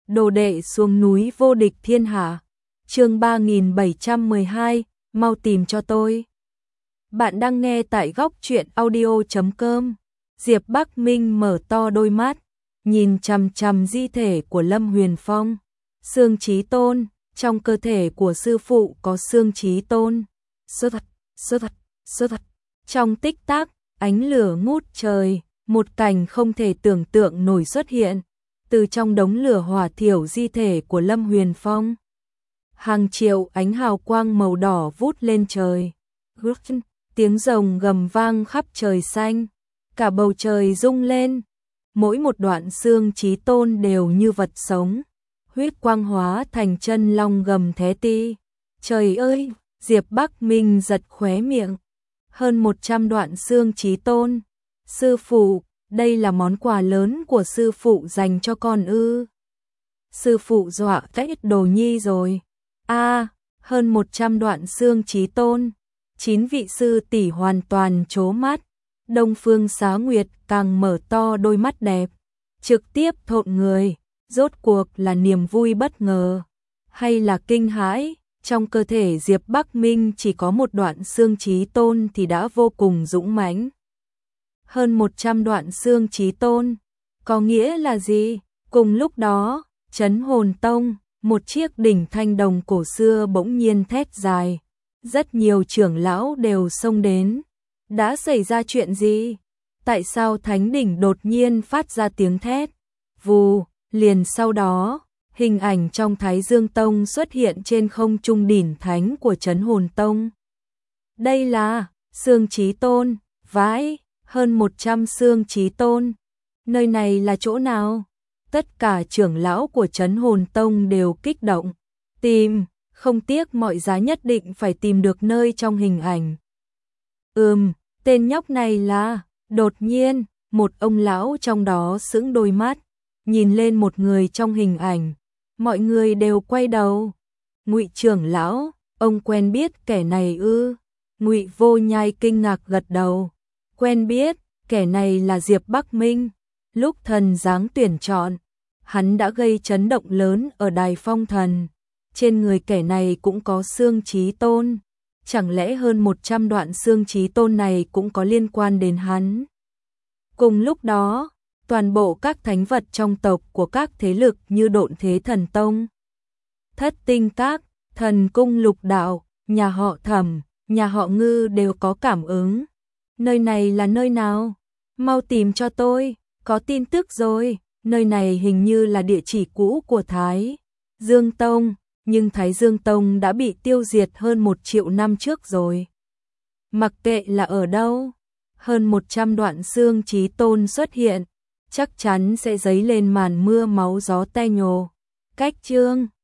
Đồ đệ xuống núi vô địch thiên hạ. Chương 3712, mau tìm cho tôi. Bạn đang nghe tại góc truyện audio.com. Diệp Bắc Minh mở to đôi mắt, nhìn chằm chằm di thể của Lâm Huyền Phong. Xương Chí Tôn, trong cơ thể của sư phụ có Xương Chí Tôn. Sơ thật. Trong tích tắc, ánh lửa ngút trời, một cảnh không thể tưởng tượng nổi xuất hiện. Từ trong đống lửa hỏa thiểu di thể của Lâm Huyền Phong, hàng triệu ánh hào quang màu đỏ vút lên trời. Tiếng rồng gầm vang khắp trời xanh, cả bầu trời rung lên. Mỗi một đoạn xương Chí Tôn đều như vật sống, huyết quang hóa thành chân long gầm thé ti. Trời ơi, Diệp Bắc Minh giật khóe miệng. Hơn 100 đoạn xương Chí Tôn. Sư phụ, đây là món quà lớn của sư phụ dành cho con ư? Sư phụ dọa cách đồ nhi rồi. Hơn 100 đoạn xương Chí Tôn. 9 vị sư tỷ hoàn toàn trố mắt. Đông Phương Xá Nguyệt càng mở to đôi mắt đẹp, trực tiếp thộn người. Rốt cuộc là niềm vui bất ngờ hay là kinh hãi? Trong cơ thể Diệp Bắc Minh chỉ có một đoạn xương Chí Tôn thì đã vô cùng dũng mãnh. Hơn 100 đoạn xương Chí Tôn, có nghĩa là gì? Cùng lúc đó, Trấn Hồn Tông, một chiếc đỉnh thanh đồng cổ xưa bỗng nhiên thét dài. Rất nhiều trưởng lão đều xông đến. Đã xảy ra chuyện gì? Tại sao thánh đỉnh đột nhiên phát ra tiếng thét? Vù, liền sau đó, hình ảnh trong Thái Dương Tông xuất hiện trên không trung đỉnh thánh của Trấn Hồn Tông. Đây là xương Chí Tôn, vãi, hơn 100 xương Chí Tôn. Nơi này là chỗ nào? Tất cả trưởng lão của Trấn Hồn Tông đều kích động. Tìm, không tiếc mọi giá nhất định phải tìm được nơi trong hình ảnh. Tên nhóc này là... Đột nhiên, một ông lão trong đó sững đôi mắt, nhìn lên một người trong hình ảnh. Mọi người đều quay đầu. Ngụy trưởng lão, ông quen biết kẻ này ư? Ngụy Vô Nhai kinh ngạc gật đầu. Quen biết, kẻ này là Diệp Bắc Minh. Lúc thần giáng tuyển chọn, hắn đã gây chấn động lớn ở Đài Phong Thần. Trên người kẻ này cũng có xương Chí Tôn. Chẳng lẽ hơn 100 đoạn xương Chí Tôn này cũng có liên quan đến hắn? Cùng lúc đó, toàn bộ các thánh vật trong tộc của các thế lực như Độn Thế Thần Tông, Thất Tinh Các, Thần Cung Lục Đạo, nhà họ Thẩm, nhà họ Ngư đều có cảm ứng. Nơi này là nơi nào? Mau tìm cho tôi, có tin tức rồi. Nơi này hình như là địa chỉ cũ của Thái Dương Tông, nhưng Thái Dương Tông đã bị tiêu diệt hơn 1 triệu năm trước rồi. Mặc kệ là ở đâu, hơn 100 đoạn xương Chí Tôn xuất hiện, chắc chắn sẽ dấy lên màn mưa máu gió te nhồ. Cách chương